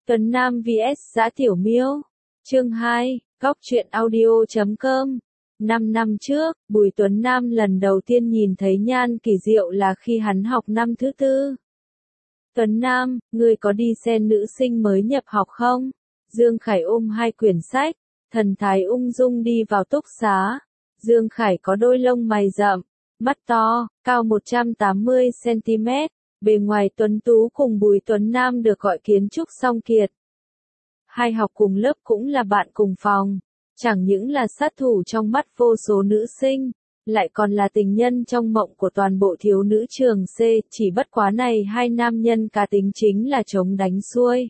Tuấn Nam vs Dã Tiểu Miêu. Chương 2, Góc truyện audio.com. 5 năm trước, Bùi Tuấn Nam lần đầu tiên nhìn thấy Nhan Kỳ Diệu là khi hắn học năm thứ tư. Tuấn Nam, ngươi có đi xem nữ sinh mới nhập học không? Dương Khải ôm hai quyển sách, thần thái ung dung đi vào túc xá. Dương Khải có đôi lông mày rậm, mắt to, cao 180cm, bề ngoài tuấn tú cùng Bùi Tuấn Nam được gọi kiến trúc song kiệt. Hai học cùng lớp cũng là bạn cùng phòng, chẳng những là sát thủ trong mắt vô số nữ sinh, lại còn là tình nhân trong mộng của toàn bộ thiếu nữ trường C, chỉ bất quá này hai nam nhân cá tính chính là chống đánh xuôi.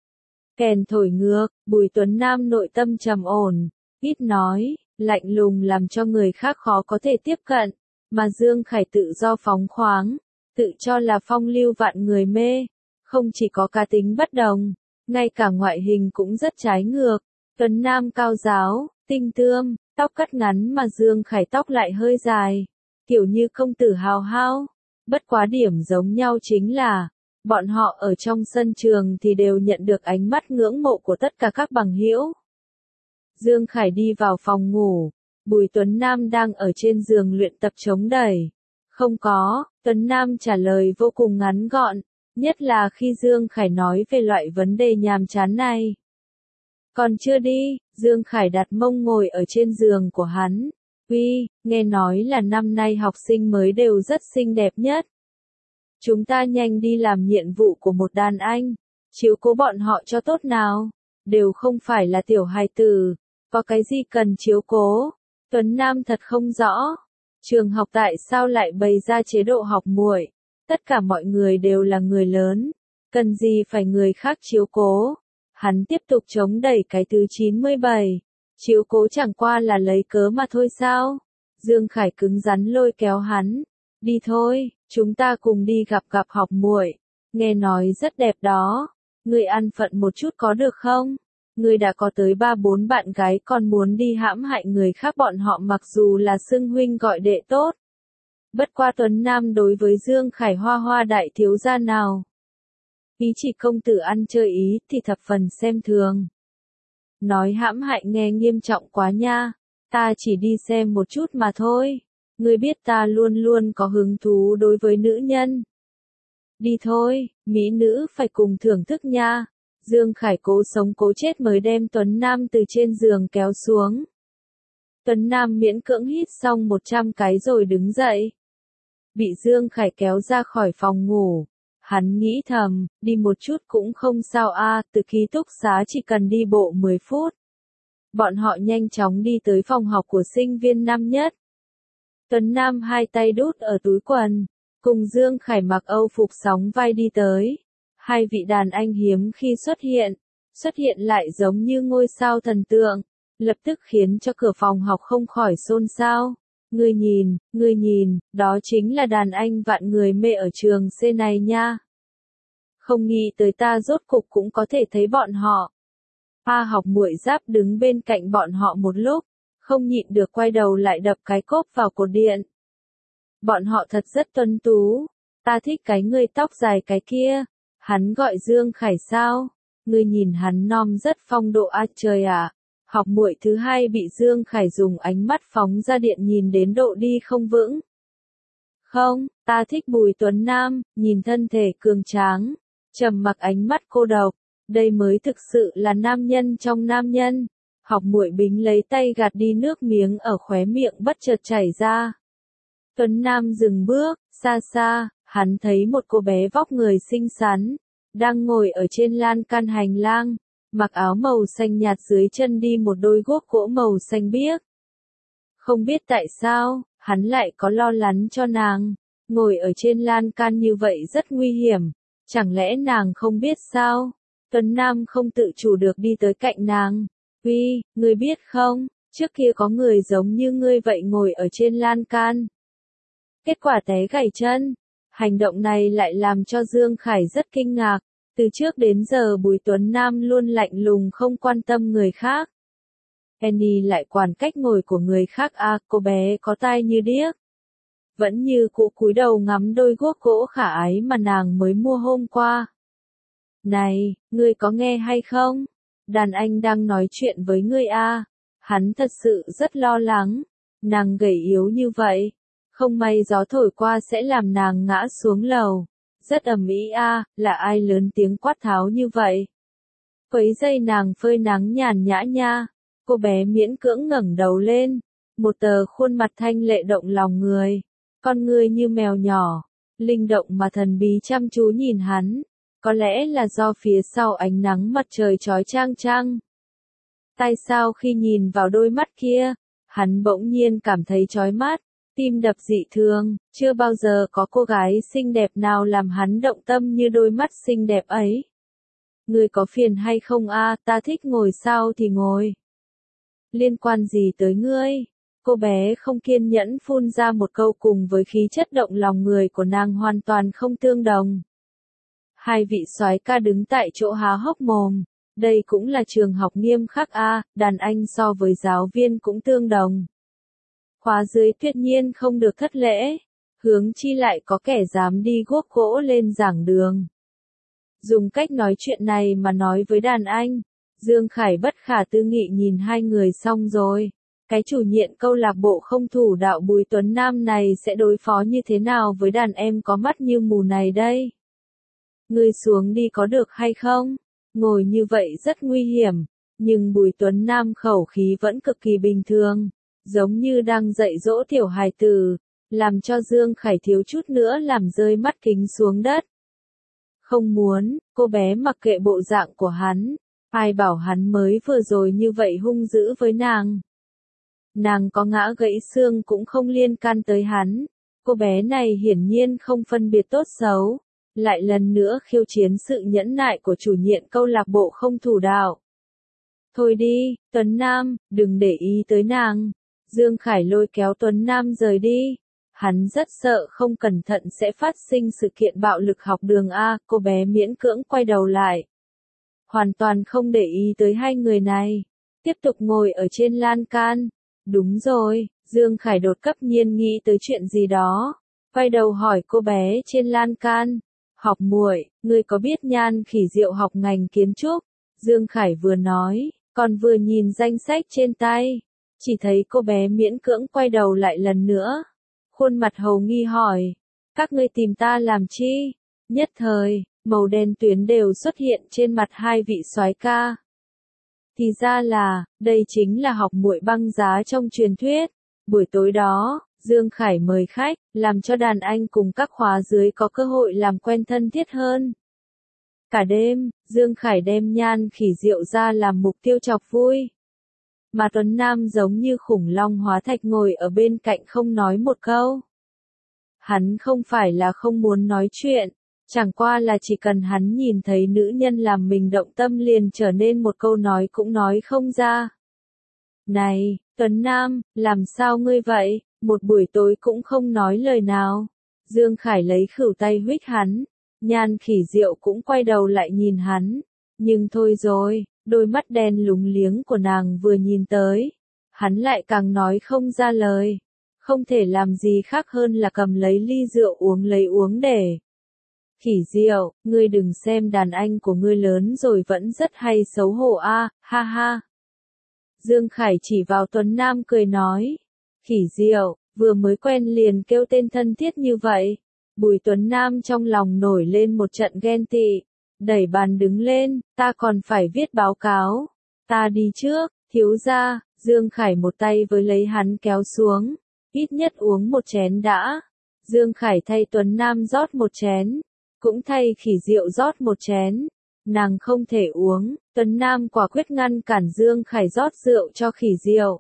Kèn thổi ngược, Bùi Tuấn Nam nội tâm trầm ổn, ít nói, lạnh lùng làm cho người khác khó có thể tiếp cận, mà Dương Khải tự do phóng khoáng, tự cho là phong lưu vạn người mê, không chỉ có cá tính bất đồng, ngay cả ngoại hình cũng rất trái ngược. Tuấn Nam cao giáo, tinh tươm, tóc cắt ngắn mà Dương Khải tóc lại hơi dài, kiểu như công tử hào hao. Bất quá điểm giống nhau chính là, bọn họ ở trong sân trường thì đều nhận được ánh mắt ngưỡng mộ của tất cả các bằng hữu. Dương Khải đi vào phòng ngủ, Bùi Tuấn Nam đang ở trên giường luyện tập chống đẩy. Không có, Tuấn Nam trả lời vô cùng ngắn gọn, nhất là khi Dương Khải nói về loại vấn đề nhàm chán này. Còn chưa đi, Dương Khải đặt mông ngồi ở trên giường của hắn. Uy, nghe nói là năm nay học sinh mới đều rất xinh đẹp nhất. Chúng ta nhanh đi làm nhiệm vụ của một đàn anh, chiếu cố bọn họ cho tốt nào, đều không phải là tiểu hài tử, có cái gì cần chiếu cố. Tuấn Nam thật không rõ, trường học tại sao lại bày ra chế độ học muội, tất cả mọi người đều là người lớn, cần gì phải người khác chiếu cố. Hắn tiếp tục chống đẩy cái thứ 97, chiếu cố chẳng qua là lấy cớ mà thôi sao. Dương Khải cứng rắn lôi kéo hắn, đi thôi, chúng ta cùng đi gặp học muội, nghe nói rất đẹp đó, ngươi ăn phận một chút có được không? Ngươi đã có tới 3-4 bạn gái còn muốn đi hãm hại người khác, bọn họ mặc dù là xưng huynh gọi đệ tốt. Bất qua Tuấn Nam đối với Dương Khải hoa đại thiếu gia nào. Ý chỉ công tử ăn chơi ý thì thập phần xem thường. Nói hãm hại nghe nghiêm trọng quá nha, ta chỉ đi xem một chút mà thôi. Ngươi biết ta luôn luôn có hứng thú đối với nữ nhân. Đi thôi, mỹ nữ phải cùng thưởng thức nha. Dương Khải cố sống cố chết mới đem Tuấn Nam từ trên giường kéo xuống. Tuấn Nam miễn cưỡng hít xong 100 cái rồi đứng dậy. Bị Dương Khải kéo ra khỏi phòng ngủ. Hắn nghĩ thầm, đi một chút cũng không sao a, từ ký túc xá chỉ cần đi bộ 10 phút. Bọn họ nhanh chóng đi tới phòng học của sinh viên năm nhất. Tuấn Nam hai tay đút ở túi quần, cùng Dương Khải mặc Âu phục sóng vai đi tới. Hai vị đàn anh hiếm khi xuất hiện lại giống như ngôi sao thần tượng, lập tức khiến cho cửa phòng học không khỏi xôn xao. Ngươi nhìn, đó chính là đàn anh vạn người mê ở trường C này nha. Không nghĩ tới ta rốt cục cũng có thể thấy bọn họ. Học muội Giáp đứng bên cạnh bọn họ một lúc, không nhịn được quay đầu lại đập cái cốp vào cột điện. Bọn họ thật rất tuấn tú, ta thích cái người tóc dài cái kia. Hắn gọi Dương Khải sao? Ngươi nhìn hắn nom rất phong độ a trời ạ. Học muội thứ hai bị Dương Khải dùng ánh mắt phóng ra điện nhìn đến độ đi không vững. Không, ta thích Bùi Tuấn Nam, nhìn thân thể cường tráng, trầm mặc ánh mắt cô độc, đây mới thực sự là nam nhân trong nam nhân. Học muội bính lấy tay gạt đi nước miếng ở khóe miệng bất chợt chảy ra. Tuấn Nam dừng bước, xa xa, hắn thấy một cô bé vóc người xinh xắn, đang ngồi ở trên lan can hành lang, mặc áo màu xanh nhạt dưới chân đi một đôi guốc gỗ màu xanh biếc. Không biết tại sao, hắn lại có lo lắng cho nàng, ngồi ở trên lan can như vậy rất nguy hiểm, chẳng lẽ nàng không biết sao? Tuấn Nam không tự chủ được đi tới cạnh nàng. Uy, ngươi biết không, trước kia có người giống như ngươi vậy ngồi ở trên lan can. Kết quả té gãy chân. Hành động này lại làm cho Dương Khải rất kinh ngạc. Từ trước đến giờ Bùi Tuấn Nam luôn lạnh lùng không quan tâm người khác. Penny lại quản cách ngồi của người khác cô bé có tai như điếc. Vẫn như cũ cúi đầu ngắm đôi guốc gỗ khả ái mà nàng mới mua hôm qua. Này, ngươi có nghe hay không? Đàn anh đang nói chuyện với ngươi a. Hắn thật sự rất lo lắng. Nàng gầy yếu như vậy. Không may gió thổi qua sẽ làm nàng ngã xuống lầu. Rất ầm ĩ a, là ai lớn tiếng quát tháo như vậy? Quấy dây nàng phơi nắng nhàn nhã nha. Cô bé miễn cưỡng ngẩng đầu lên. Một tờ khuôn mặt thanh lệ động lòng người. Con ngươi như mèo nhỏ. Linh động mà thần bí chăm chú nhìn hắn. Có lẽ là do phía sau ánh nắng mặt trời chói chang chang. Tại sao khi nhìn vào đôi mắt kia, hắn bỗng nhiên cảm thấy chói mắt, tim đập dị thường, chưa bao giờ có cô gái xinh đẹp nào làm hắn động tâm như đôi mắt xinh đẹp ấy. Ngươi có phiền hay không a? Ta thích ngồi sau thì ngồi. Liên quan gì tới ngươi? Cô bé không kiên nhẫn phun ra một câu cùng với khí chất động lòng người của nàng hoàn toàn không tương đồng. Hai vị soái ca đứng tại chỗ há hốc mồm. Đây cũng là trường học nghiêm khắc a, đàn anh so với giáo viên cũng tương đồng. Khóa dưới tuyệt nhiên không được thất lễ, hướng chi lại có kẻ dám đi guốc gỗ lên giảng đường. Dùng cách nói chuyện này mà nói với đàn anh, Dương Khải bất khả tư nghị nhìn hai người xong rồi. Cái chủ nhiệm câu lạc bộ không thủ đạo Bùi Tuấn Nam này sẽ đối phó như thế nào với đàn em có mắt như mù này đây? Ngươi xuống đi có được hay không? Ngồi như vậy rất nguy hiểm, nhưng Bùi Tuấn Nam khẩu khí vẫn cực kỳ bình thường, giống như đang dạy dỗ tiểu hài tử, làm cho Dương Khải thiếu chút nữa làm rơi mắt kính xuống đất. Không muốn, cô bé mặc kệ bộ dạng của hắn, ai bảo hắn mới vừa rồi như vậy hung dữ với nàng. Nàng có ngã gãy xương cũng không liên can tới hắn, cô bé này hiển nhiên không phân biệt tốt xấu. Lại lần nữa khiêu chiến sự nhẫn nại của chủ nhiệm câu lạc bộ không thủ đạo. Thôi đi, Tuấn Nam, đừng để ý tới nàng. Dương Khải lôi kéo Tuấn Nam rời đi. Hắn rất sợ không cẩn thận sẽ phát sinh sự kiện bạo lực học đường A, cô bé miễn cưỡng quay đầu lại. Hoàn toàn không để ý tới hai người này. Tiếp tục ngồi ở trên lan can. Đúng rồi, Dương Khải đột cấp nhiên nghĩ tới chuyện gì đó. Quay đầu hỏi cô bé trên lan can. Học muội, ngươi có biết Nhan Khỉ Diệu học ngành kiến trúc? Dương Khải vừa nói, còn vừa nhìn danh sách trên tay. Chỉ thấy cô bé miễn cưỡng quay đầu lại lần nữa. Khuôn mặt hầu nghi hỏi, các ngươi tìm ta làm chi? Nhất thời, màu đen tuyến đều xuất hiện trên mặt hai vị soái ca. Thì ra là, đây chính là học muội băng giá trong truyền thuyết. Buổi tối đó, Dương Khải mời khách, làm cho đàn anh cùng các khóa dưới có cơ hội làm quen thân thiết hơn. Cả đêm, Dương Khải đem Nhan Khỉ Diệu ra làm mục tiêu chọc vui. Mà Tuấn Nam giống như khủng long hóa thạch ngồi ở bên cạnh không nói một câu. Hắn không phải là không muốn nói chuyện, chẳng qua là chỉ cần hắn nhìn thấy nữ nhân làm mình động tâm liền trở nên một câu nói cũng nói không ra. Này, Tuấn Nam, làm sao ngươi vậy? Một buổi tối cũng không nói lời nào. Dương Khải lấy khửu tay huých hắn. Nhan Khỉ Diệu cũng quay đầu lại nhìn hắn. Nhưng thôi rồi, đôi mắt đen lúng liếng của nàng vừa nhìn tới. Hắn lại càng nói không ra lời. Không thể làm gì khác hơn là cầm lấy ly rượu uống để. Khỉ Diệu, ngươi đừng xem đàn anh của ngươi lớn rồi vẫn rất hay xấu hổ a, ha ha. Dương Khải chỉ vào Tuấn Nam cười nói. Khỉ Diệu, vừa mới quen liền kêu tên thân thiết như vậy. Bùi Tuấn Nam trong lòng nổi lên một trận ghen tị. Đẩy bàn đứng lên, ta còn phải viết báo cáo. Ta đi trước, thiếu gia. Dương Khải một tay với lấy hắn kéo xuống. Ít nhất uống một chén đã. Dương Khải thay Tuấn Nam rót một chén. Cũng thay Khỉ Diệu rót một chén. Nàng không thể uống, Tuấn Nam quả quyết ngăn cản Dương Khải rót rượu cho Khỉ Diệu.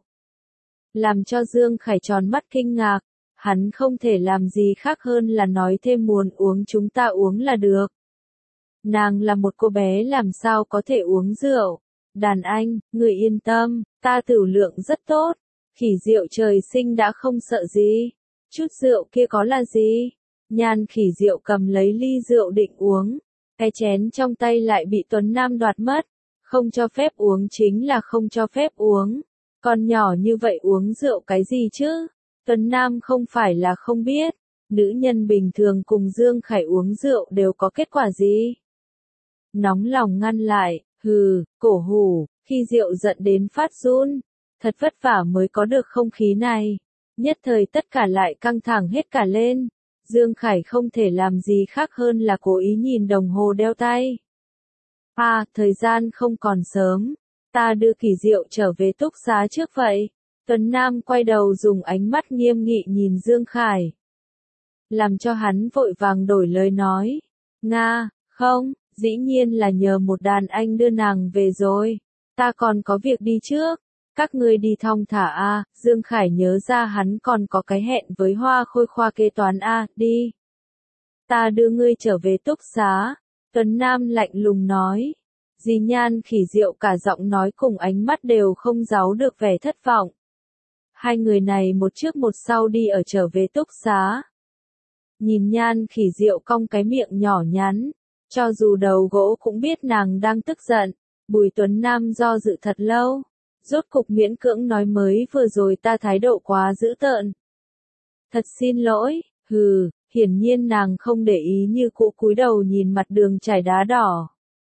Làm cho Dương Khải tròn mắt kinh ngạc, hắn không thể làm gì khác hơn là nói thêm muốn uống chúng ta uống là được. Nàng là một cô bé làm sao có thể uống rượu. Đàn anh, người yên tâm, ta tửu lượng rất tốt. Khỉ Diệu trời sinh đã không sợ gì. Chút rượu kia có là gì? Nhan Khỉ Diệu cầm lấy ly rượu định uống. Cái chén trong tay lại bị Tuấn Nam đoạt mất. Không cho phép uống chính là không cho phép uống. Con nhỏ như vậy uống rượu cái gì chứ? Tuấn Nam không phải là không biết. Nữ nhân bình thường cùng Dương Khải uống rượu đều có kết quả gì? nóng lòng ngăn lại, hừ, cổ hủ, khi Diệu giận đến phát run, thật vất vả mới có được không khí này. Nhất thời tất cả lại căng thẳng hết cả lên. Dương Khải không thể làm gì khác hơn là cố ý nhìn đồng hồ đeo tay. Thời gian không còn sớm, ta đưa Kỳ Diệu trở về túc xá trước vậy. Tuấn Nam quay đầu dùng ánh mắt nghiêm nghị nhìn Dương Khải, làm cho hắn vội vàng đổi lời nói. Nga, không, dĩ nhiên là nhờ một đàn anh đưa nàng về rồi. Ta còn có việc đi trước. Các ngươi đi thong thả a. Dương Khải nhớ ra hắn còn có cái hẹn với Hoa Khôi khoa kế toán a. Đi. Ta đưa ngươi trở về túc xá. Tuấn Nam lạnh lùng nói. Dì Nhan Khỉ Diệu cả giọng nói cùng ánh mắt đều không giấu được vẻ thất vọng. Hai người này một trước một sau đi ở trở về túc xá. Nhìn Nhan Khỉ Diệu cong cái miệng nhỏ nhắn, cho dù đầu gỗ cũng biết nàng đang tức giận. Bùi Tuấn Nam do dự thật lâu, rốt cục miễn cưỡng nói mới vừa rồi ta thái độ quá dữ tợn. Thật xin lỗi, hiển nhiên nàng không để ý như cũ cúi đầu nhìn mặt đường trải đá đỏ.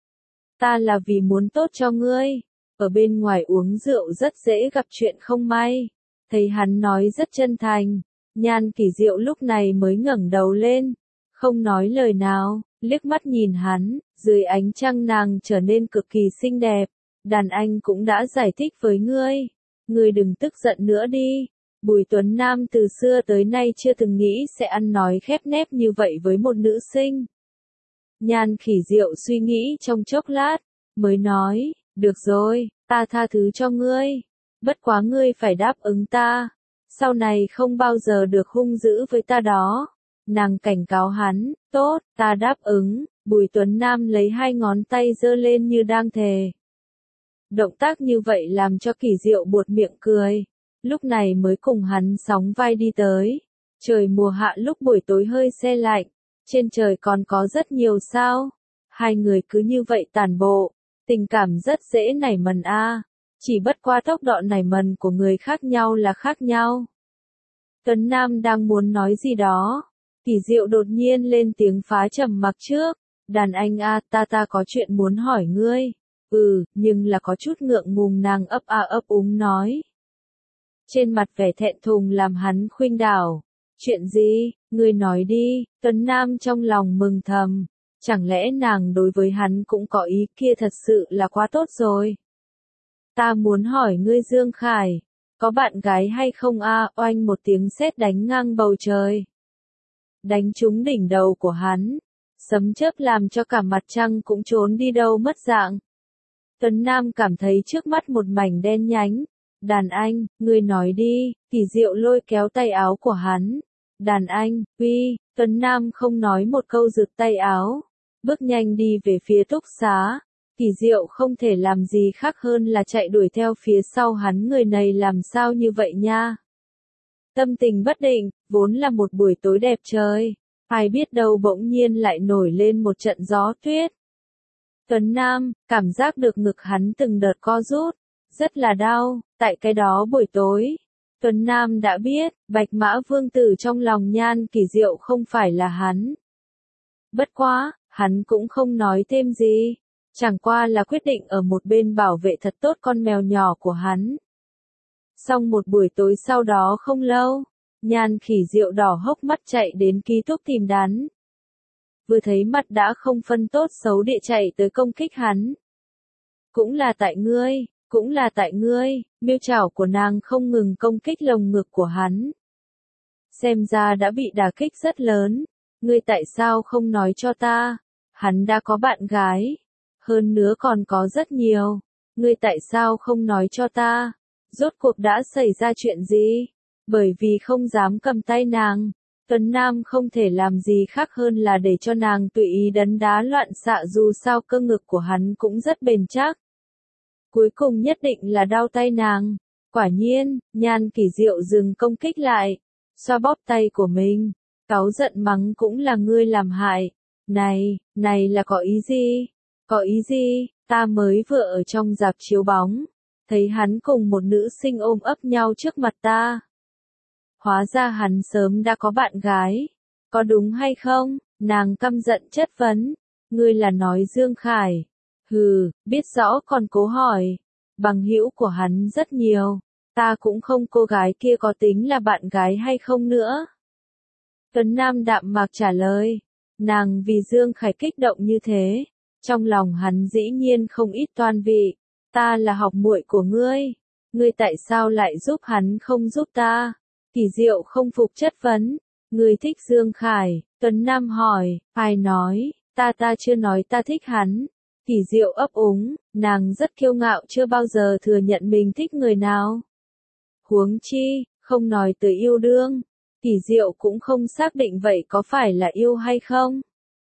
Ta là vì muốn tốt cho ngươi, ở bên ngoài uống rượu rất dễ gặp chuyện không may. Thấy hắn nói rất chân thành, Nhan Kỳ Diệu lúc này mới ngẩng đầu lên, không nói lời nào, liếc mắt nhìn hắn, dưới ánh trăng nàng trở nên cực kỳ xinh đẹp. Đàn anh cũng đã giải thích với ngươi đừng tức giận nữa đi. Bùi Tuấn Nam từ xưa tới nay chưa từng nghĩ sẽ ăn nói khép nép như vậy với một nữ sinh. Nhan Khỉ Diệu suy nghĩ trong chốc lát, mới nói, được rồi, ta tha thứ cho ngươi. Bất quá ngươi phải đáp ứng ta, sau này không bao giờ được hung dữ với ta đó. Nàng cảnh cáo hắn, tốt, ta đáp ứng. Bùi Tuấn Nam lấy hai ngón tay giơ lên như đang thề. Động tác như vậy làm cho Kỳ Diệu buột miệng cười, lúc này mới cùng hắn sóng vai đi tới. Trời mùa hạ lúc buổi tối hơi se lạnh, trên trời còn có rất nhiều sao. Hai người cứ như vậy tản bộ, tình cảm rất dễ nảy mầm a. Chỉ bất qua tốc độ nảy mầm của người khác nhau là khác nhau. Tuấn Nam đang muốn nói gì đó, Kỳ Diệu đột nhiên lên tiếng phá trầm mặc trước. Đàn anh a, ta có chuyện muốn hỏi ngươi. Nhưng là có chút ngượng ngùng nàng ấp úng nói. Trên mặt vẻ thẹn thùng làm hắn khuynh đảo. Chuyện gì, ngươi nói đi. Tuấn Nam trong lòng mừng thầm. Chẳng lẽ nàng đối với hắn cũng có ý kia, thật sự là quá tốt rồi. Ta muốn hỏi ngươi Dương Khải, có bạn gái hay không a? Oanh một tiếng sét đánh ngang bầu trời, đánh trúng đỉnh đầu của hắn. Sấm chớp làm cho cả mặt trăng cũng trốn đi đâu mất dạng. Tuấn Nam cảm thấy trước mắt một mảnh đen nhánh. Đàn anh, ngươi nói đi. Kỳ Diệu lôi kéo tay áo của hắn. Đàn anh, Tuấn Nam không nói một câu giựt tay áo, bước nhanh đi về phía túc xá. Kỳ Diệu không thể làm gì khác hơn là chạy đuổi theo phía sau hắn. Người này làm sao như vậy nha? Tâm tình bất định, vốn là một buổi tối đẹp trời, ai biết đâu bỗng nhiên lại nổi lên một trận gió tuyết. Tuấn Nam cảm giác được ngực hắn từng đợt co rút, rất là đau. Tại cái đó buổi tối, Tuấn Nam đã biết, Bạch Mã Vương Tử trong lòng Nhan Kỳ Diệu không phải là hắn. Bất quá, hắn cũng không nói thêm gì, chẳng qua là quyết định ở một bên bảo vệ thật tốt con mèo nhỏ của hắn. Xong một buổi tối sau đó không lâu, Nhan Khỉ Diệu đỏ hốc mắt chạy đến ký túc tìm đắn. Vừa thấy mặt đã không phân tốt xấu địa chạy tới công kích hắn. Cũng là tại ngươi, miêu chảo của nàng không ngừng công kích lồng ngực của hắn. Xem ra đã bị đả kích rất lớn, ngươi tại sao không nói cho ta, hắn đã có bạn gái, hơn nữa còn có rất nhiều, ngươi tại sao không nói cho ta, rốt cuộc đã xảy ra chuyện gì? Bởi vì không dám cầm tay nàng, Tuấn Nam không thể làm gì khác hơn là để cho nàng tùy ý đấn đá loạn xạ, dù sao cơ ngực của hắn cũng rất bền chắc. Cuối cùng nhất định là đau tay nàng. Quả nhiên, Nhan Kỳ Diệu dừng công kích lại, xoa bóp tay của mình, cáu giận mắng cũng là ngươi làm hại. Này là có ý gì? Có ý gì? Ta mới vừa ở trong rạp chiếu bóng, thấy hắn cùng một nữ sinh ôm ấp nhau trước mặt ta. Hóa ra hắn sớm đã có bạn gái, có đúng hay không? Nàng căm giận chất vấn. Ngươi là nói Dương Khải? Hừ, biết rõ còn cố hỏi. Bằng hữu của hắn rất nhiều. Ta cũng không cô gái kia có tính là bạn gái hay không nữa. Tuấn Nam đạm mạc trả lời. Nàng vì Dương Khải kích động như thế. Trong lòng hắn dĩ nhiên không ít toan vị. Ta là học muội của ngươi. Ngươi tại sao lại giúp hắn không giúp ta? Kỳ Diệu không phục chất vấn. Ngươi thích Dương Khải? Tuấn Nam hỏi. Ai nói? Ta chưa nói ta thích hắn. Kỳ Diệu ấp úng. Nàng rất kiêu ngạo chưa bao giờ thừa nhận mình thích người nào. Huống chi, không nói tới yêu đương. Kỳ Diệu cũng không xác định vậy có phải là yêu hay không.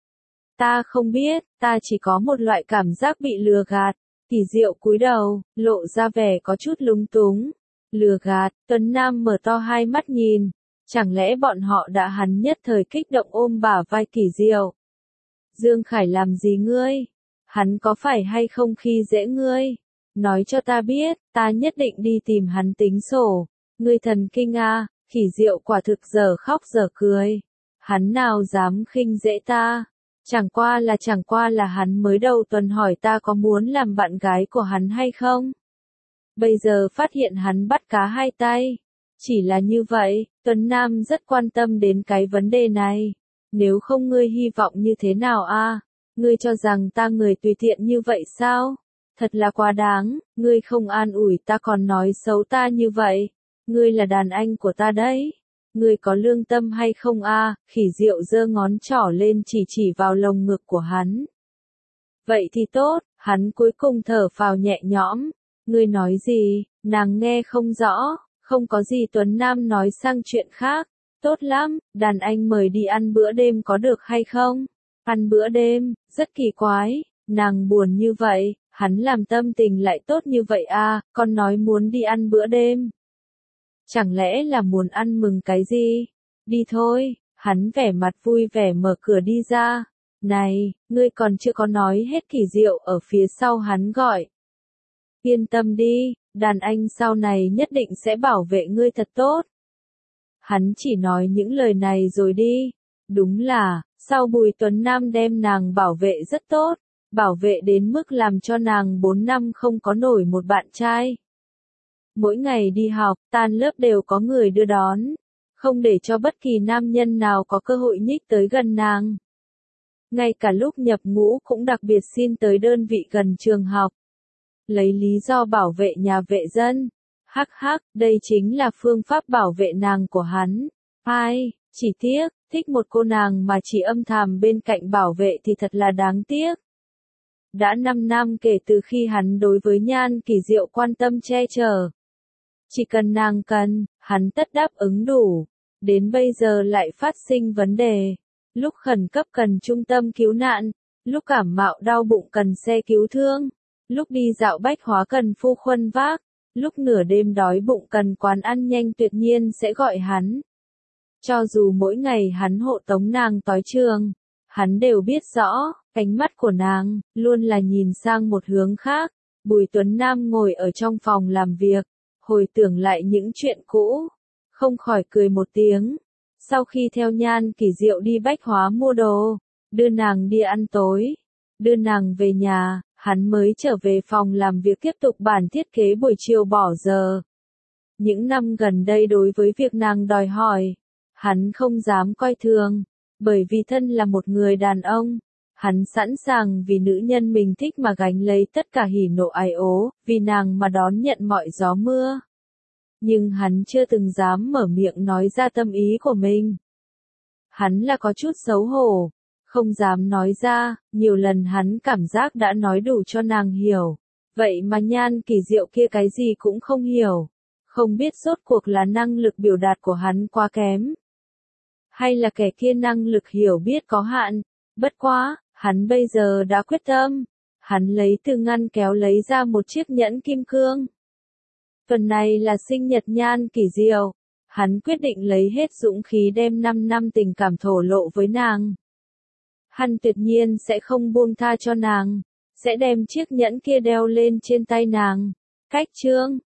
Ta không biết, ta chỉ có một loại cảm giác bị lừa gạt. Kỳ Diệu cúi đầu, lộ ra vẻ có chút lúng túng. Lừa gạt, Tuấn Nam mở to hai mắt nhìn. Chẳng lẽ bọn họ đã hắn nhất thời kích động ôm bả vai Kỳ Diệu. Dương Khải làm gì ngươi? Hắn có phải hay không khi dễ ngươi? Nói cho ta biết, ta nhất định đi tìm hắn tính sổ. Ngươi thần kinh à? Kỳ Diệu quả thực giờ khóc giờ cười. Hắn nào dám khinh dễ ta? Chẳng qua là hắn mới đầu tuần hỏi ta có muốn làm bạn gái của hắn hay không? Bây giờ phát hiện hắn bắt cá hai tay. Chỉ là như vậy, Tuấn Nam rất quan tâm đến cái vấn đề này. Nếu không ngươi hy vọng như thế nào a? Ngươi cho rằng ta người tùy tiện như vậy sao? Thật là quá đáng, ngươi không an ủi ta còn nói xấu ta như vậy. Ngươi là đàn anh của ta đấy. Ngươi có lương tâm hay không a? Khỉ Diệu giơ ngón trỏ lên chỉ vào lồng ngực của hắn. Vậy thì tốt, hắn cuối cùng thở phào nhẹ nhõm. Ngươi nói gì? Nàng nghe không rõ. Không có gì. Tuấn Nam nói sang chuyện khác. Tốt lắm, đàn anh mời đi ăn bữa đêm có được hay không? Ăn bữa đêm, rất kỳ quái. Nàng buồn như vậy, hắn làm tâm tình lại tốt như vậy à? Con nói muốn đi ăn bữa đêm. Chẳng lẽ là muốn ăn mừng cái gì? Đi thôi, hắn vẻ mặt vui vẻ mở cửa đi ra. Này, ngươi còn chưa có nói hết. Kỳ Diệu ở phía sau hắn gọi. Yên tâm đi, đàn anh sau này nhất định sẽ bảo vệ ngươi thật tốt. Hắn chỉ nói những lời này rồi đi. Đúng là, sau Bùi Tuấn Nam đem nàng bảo vệ rất tốt. Bảo vệ đến mức làm cho nàng 4 năm không có nổi một bạn trai. Mỗi ngày đi học, tan lớp đều có người đưa đón. Không để cho bất kỳ nam nhân nào có cơ hội nhích tới gần nàng. Ngay cả lúc nhập ngũ cũng đặc biệt xin tới đơn vị gần trường học. Lấy lý do bảo vệ nhà vệ dân. Hắc hắc, đây chính là phương pháp bảo vệ nàng của hắn. Ai, chỉ tiếc, thích một cô nàng mà chỉ âm thầm bên cạnh bảo vệ thì thật là đáng tiếc. Đã 5 năm kể từ khi hắn đối với Nhan Kỳ Diệu quan tâm che chở. Chỉ cần nàng cần, hắn tất đáp ứng đủ. Đến bây giờ lại phát sinh vấn đề. Lúc khẩn cấp cần trung tâm cứu nạn. Lúc cảm mạo đau bụng cần xe cứu thương. Lúc đi dạo bách hóa cần phu khuân vác. Lúc nửa đêm đói bụng cần quán ăn nhanh tuyệt nhiên sẽ gọi hắn. Cho dù mỗi ngày hắn hộ tống nàng tới trường, hắn đều biết rõ, ánh mắt của nàng, luôn là nhìn sang một hướng khác. Bùi Tuấn Nam ngồi ở trong phòng làm việc, hồi tưởng lại những chuyện cũ, không khỏi cười một tiếng. Sau khi theo Nhan Kỳ Diệu đi bách hóa mua đồ, đưa nàng đi ăn tối, đưa nàng về nhà, hắn mới trở về phòng làm việc tiếp tục bản thiết kế buổi chiều bỏ giờ. Những năm gần đây đối với việc nàng đòi hỏi, hắn không dám coi thường, bởi vì thân là một người đàn ông, hắn sẵn sàng vì nữ nhân mình thích mà gánh lấy tất cả hỉ nộ ái ố, vì nàng mà đón nhận mọi gió mưa. Nhưng hắn chưa từng dám mở miệng nói ra tâm ý của mình. Hắn là có chút xấu hổ, không dám nói ra, nhiều lần hắn cảm giác đã nói đủ cho nàng hiểu. Vậy mà Nhan Kỳ Diệu kia cái gì cũng không hiểu. Không biết rốt cuộc là năng lực biểu đạt của hắn quá kém. Hay là kẻ kia năng lực hiểu biết có hạn. Bất quá, hắn bây giờ đã quyết tâm. Hắn lấy từ ngăn kéo lấy ra một chiếc nhẫn kim cương. Tuần này là sinh nhật Nhan Kỳ Diệu. Hắn quyết định lấy hết dũng khí đem 5 năm tình cảm thổ lộ với nàng. Hắn tuyệt nhiên sẽ không buông tha cho nàng. Sẽ đem chiếc nhẫn kia đeo lên trên tay nàng. Cách chương